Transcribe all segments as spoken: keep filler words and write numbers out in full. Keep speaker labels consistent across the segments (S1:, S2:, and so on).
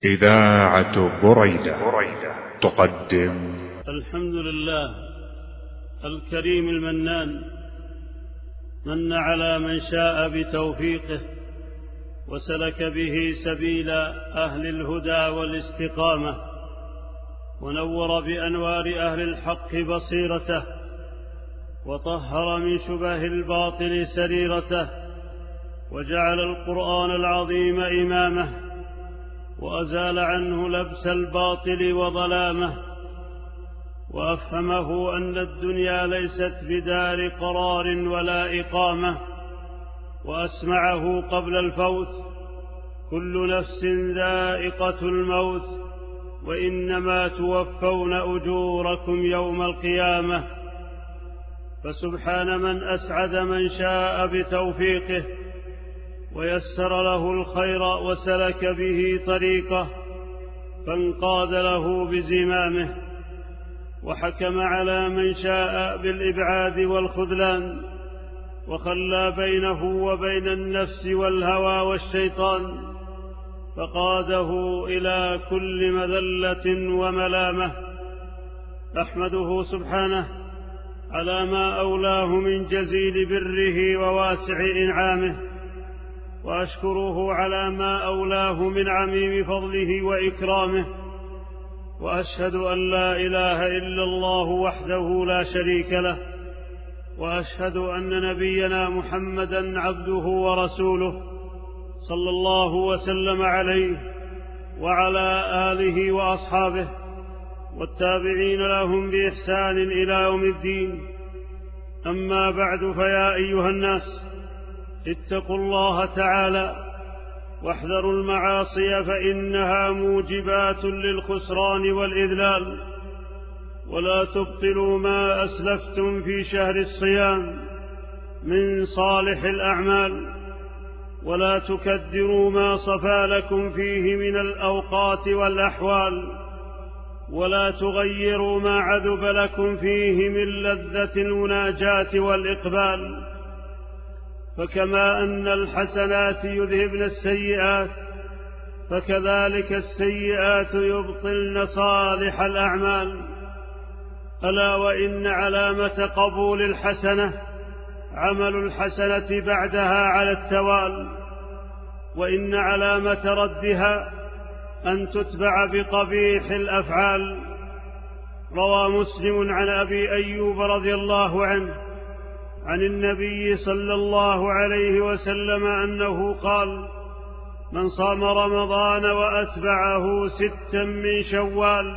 S1: إذاعة بريدة تقدم.
S2: الحمد لله الكريم المنان، من على من شاء بتوفيقه وسلك به سبيل أهل الهدى والاستقامة، ونور بأنوار أهل الحق بصيرته، وطهر من شبه الباطل سريرته، وجعل القرآن العظيم إمامه، وأزال عنه لبس الباطل وظلامه، وأفهمه أن الدنيا ليست بدار قرار ولا إقامة، وأسمعه قبل الفوت: كل نفس ذائقة الموت، وإنما توفون أجوركم يوم القيامة. فسبحان من أسعد من شاء بتوفيقه ويسر له الخير وسلك به طريقه، فانقاد له بزمامه، وحكم على من شاء بالإبعاد والخذلان، وخلى بينه وبين النفس والهوى والشيطان، فقاده إلى كل مذلة وملامة. أحمده سبحانه على ما أولاه من جزيل بره وواسع إنعامه، وأشكره على ما أولاه من عميم فضله وإكرامه، وأشهد أن لا إله إلا الله وحده لا شريك له، وأشهد أن نبينا محمدًا عبده ورسوله، صلى الله وسلم عليه وعلى آله وأصحابه والتابعين لهم بإحسان إلى يوم الدين. أما بعد، فيا أيها الناس، اتقوا الله تعالى واحذروا المعاصي، فإنها موجبات للخسران والإذلال، ولا تبطلوا ما أسلفتم في شهر الصيام من صالح الأعمال، ولا تكدروا ما صفى لكم فيه من الأوقات والأحوال، ولا تغيروا ما عذب لكم فيه من لذة المناجاة والإقبال. فكما أن الحسنات يذهبن السيئات، فكذلك السيئات يبطلن صالح الأعمال. ألا وإن علامة قبول الحسنة عمل الحسنة بعدها على التوالي، وإن علامة ردها أن تتبع بقبيح الأفعال. روى مسلم عن أبي أيوب رضي الله عنه عن النبي صلى الله عليه وسلم أنه قال: من صام رمضان وأتبعه ستا من شوال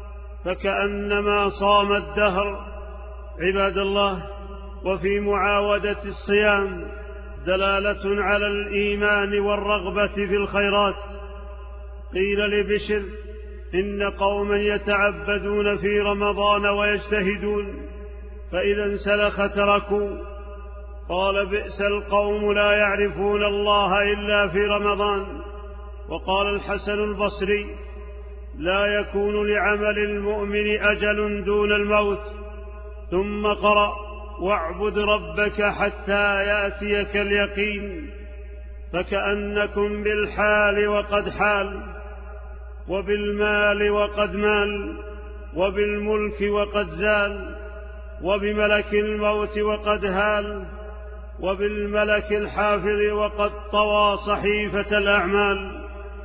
S2: فكأنما صام الدهر. عباد الله، وفي معاودة الصيام دلالة على الإيمان والرغبة في الخيرات. قيل لبشر: إن قوما يتعبدون في رمضان ويجتهدون، فإذا انسلخ تركوا. قال: بئس القوم لا يعرفون الله إلا في رمضان. وقال الحسن البصري: لا يكون لعمل المؤمن أجل دون الموت. ثم قرأ: واعبد ربك حتى يأتيك اليقين. فكأنكم بالحال وقد حال، وبالمال وقد مال، وبالملك وقد زال، وبملك الموت وقد هال، وبالملك الحافظ وقد طوى صحيفة الأعمال،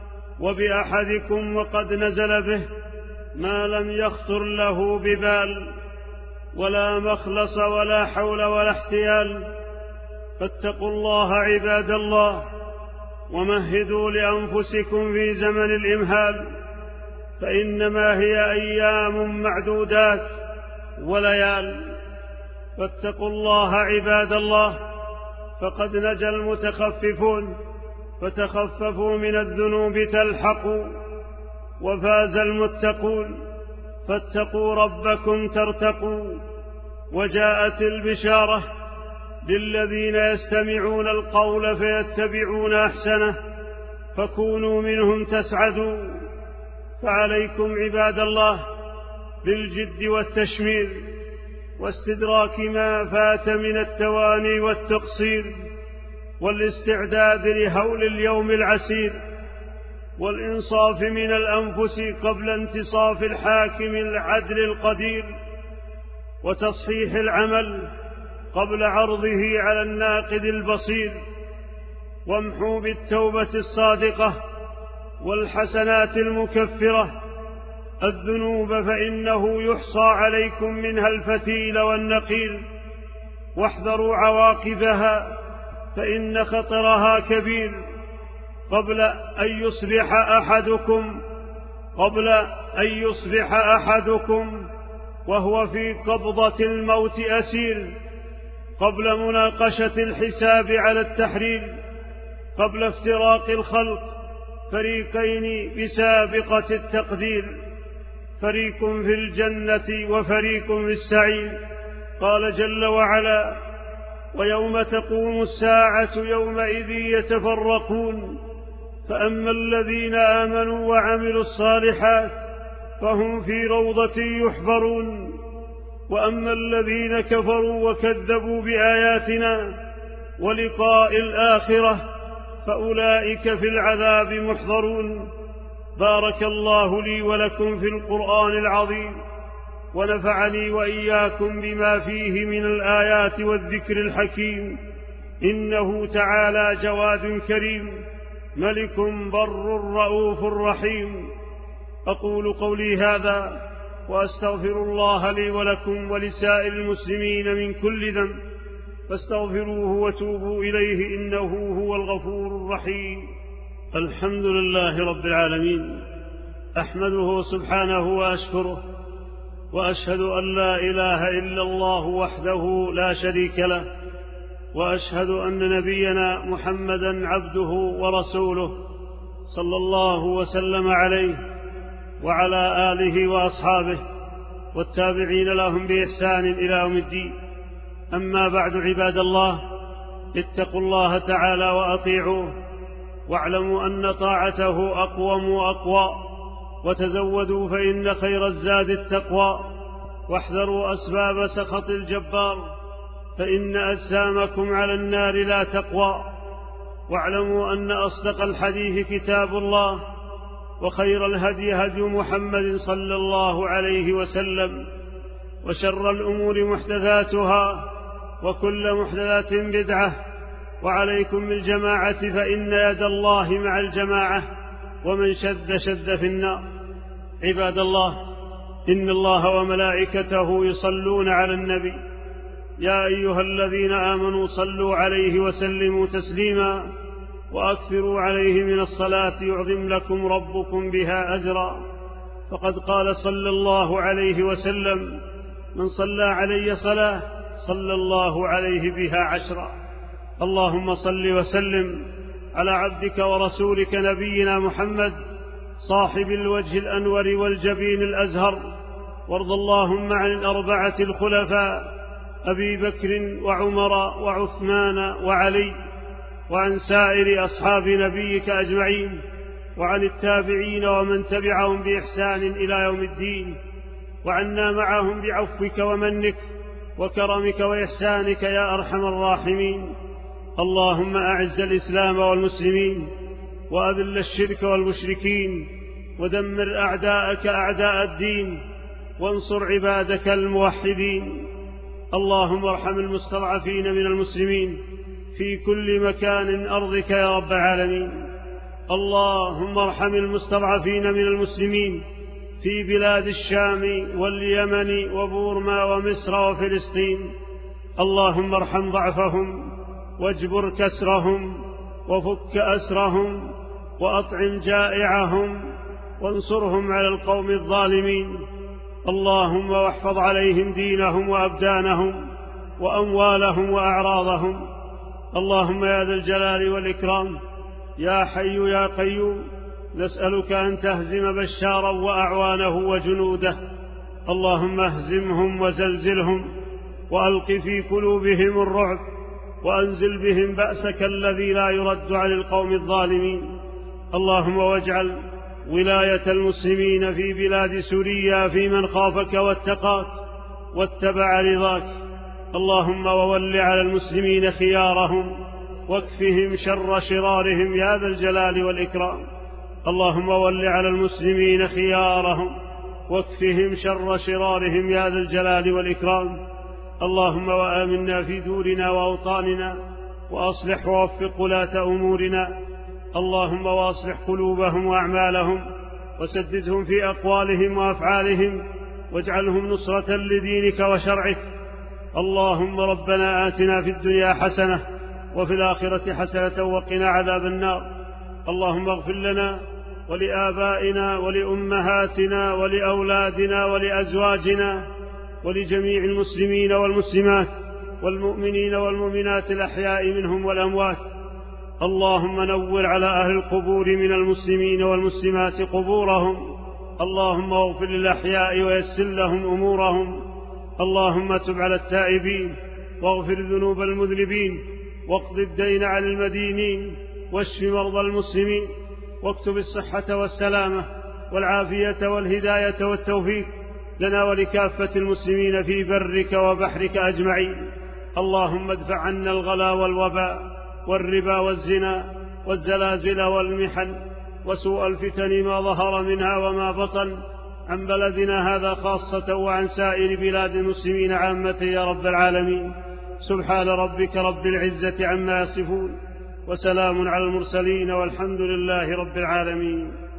S2: وبأحدكم وقد نزل به ما لم يخطر له ببال، ولا مخلص ولا حول ولا احتيال. فاتقوا الله عباد الله، ومهدوا لأنفسكم في زمن الإمهال، فإنما هي أيام معدودات وليال. فاتقوا الله عباد الله، فقد نجا المتخففون فتخففوا من الذنوب تلحقوا، وفاز المتقون فاتقوا ربكم ترتقوا. وجاءت البشارة للذين يستمعون القول فيتبعون أحسنه، فكونوا منهم تسعدوا. فعليكم عباد الله بالجد والتشمير، واستدراك ما فات من التواني والتقصير، والاستعداد لهول اليوم العسير. والإنصاف من الأنفس قبل انتصاف الحاكم العدل القدير، وتصحيح العمل قبل عرضه على الناقد البصير، وامحوا بالتوبة الصادقة والحسنات المكفرة الذنوب، فإنه يحصى عليكم منها الفتيل والنقيل، واحذروا عواقبها فإن خطرها كبير. قبل أن يصبح أحدكم قبل أن يصبح أحدكم وهو في قبضة الموت أسير، قبل مناقشة الحساب على التحرير، قبل افتراق الخلق فريقين بسابقة التقدير، فريق في الجنة وفريق في السعير. قال جل وعلا: ويوم تقوم الساعة يومئذ يتفرقون، فأما الذين آمنوا وعملوا الصالحات فهم في روضة يحبرون، وأما الذين كفروا وكذبوا بآياتنا ولقاء الآخرة فأولئك في العذاب محضرون. بارك الله لي ولكم في القرآن العظيم، ونفعني وإياكم بما فيه من الآيات والذكر الحكيم، إنه تعالى جواد كريم، ملك بر رؤوف رحيم. أقول قولي هذا وأستغفر الله لي ولكم ولسائر المسلمين من كل ذنب، فاستغفروه وتوبوا إليه، إنه هو الغفور الرحيم. الحمد لله رب العالمين، أحمده سبحانه وأشكره، وأشهد أن لا إله إلا الله وحده لا شريك له، وأشهد أن نبينا محمدا عبده ورسوله صلى الله وسلم عليه وعلى آله وأصحابه والتابعين لهم بإحسان إلى يوم الدين. أما بعد، عباد الله، اتقوا الله تعالى وأطيعوه، واعلموا أن طاعته أقوم وأقوى، وتزودوا فإن خير الزاد التقوى، واحذروا أسباب سخط الجبار فإن أجسامكم على النار لا تقوى. واعلموا أن أصدق الحديث كتاب الله، وخير الهدي هدي محمد صلى الله عليه وسلم، وشر الأمور محدثاتها، وكل محدثات بدعة، وعليكم بالجماعة فإن يد الله مع الجماعة، ومن شد شد في النار. عباد الله، إن الله وملائكته يصلون على النبي، يا أيها الذين آمنوا صلوا عليه وسلموا تسليما، وأكثروا عليه من الصلاة يعظم لكم ربكم بها أجرا. فقد قال صلى الله عليه وسلم: من صلى علي صلاة صلى الله عليه بها عشرا. اللهم صل وسلم على عبدك ورسولك نبينا محمد صاحب الوجه الأنور والجبين الأزهر، وارض اللهم عن الأربعة الخلفاء أبي بكر وعمر وعثمان وعلي، وعن سائر أصحاب نبيك أجمعين، وعن التابعين ومن تبعهم بإحسان إلى يوم الدين، وعنا معهم بعفوك ومنك وكرمك وإحسانك يا أرحم الراحمين. اللهم أعز الإسلام والمسلمين، وأذل الشرك والمشركين، ودمر أعداءك أعداء الدين، وانصر عبادك الموحدين. اللهم ارحم المستضعفين من المسلمين في كل مكان أرضك يا رب العالمين. اللهم ارحم المستضعفين من المسلمين في بلاد الشام واليمن وبورما ومصر وفلسطين. اللهم ارحم ضعفهم، واجبر كسرهم، وفك أسرهم، وأطعم جائعهم، وانصرهم على القوم الظالمين. اللهم واحفظ عليهم دينهم وأبدانهم وأموالهم وأعراضهم. اللهم يا ذا الجلال والإكرام، يا حي يا قيوم، نسألك أن تهزم بشارا وأعوانه وجنوده. اللهم اهزمهم وزلزلهم، وألق في قلوبهم الرعب، وأنزل بهم بأسك الذي لا يرد عن القوم الظالمين. اللهم واجعل ولاية المسلمين في بلاد سوريا في من خافك واتقاك واتبع رضاك. اللهم وول على المسلمين خيارهم، واكفهم شر شرارهم يا ذا الجلال والإكرام. اللهم ول على المسلمين خيارهم واكفهم شر شرارهم يا ذا الجلال والإكرام. اللهم وآمنا في دورنا وأوطاننا وأصلح ووفق ولاة أمورنا. اللهم واصلح قلوبهم وأعمالهم وسددهم في أقوالهم وأفعالهم واجعلهم نصرة لدينك وشرعك. اللهم ربنا آتنا في الدنيا حسنة وفي الآخرة حسنة وقنا عذاب النار. اللهم اغفر لنا ولآبائنا ولأمهاتنا ولأولادنا ولأزواجنا ولجميع المسلمين والمسلمات والمؤمنين والمؤمنات الأحياء منهم والأموات. اللهم نور على أهل القبور من المسلمين والمسلمات قبورهم. اللهم اغفر للأحياء ويسر لهم أمورهم. اللهم تب على التائبين واغفر ذنوب المذنبين واقض الدين عن المدينين واشف مرضى المسلمين واكتب الصحة والسلامة والعافية والهداية والتوفيق لنا ولكافة المسلمين في برك وبحرك أجمعين. اللهم ادفع عنا الغلا والوباء والربا والزنا والزلازل والمحن وسوء الفتن ما ظهر منها وما بطن عن بلدنا هذا خاصة وعن سائر بلاد المسلمين عامة يا رب العالمين. سبحان ربك رب العزة عما يصفون وسلام على المرسلين والحمد لله رب العالمين.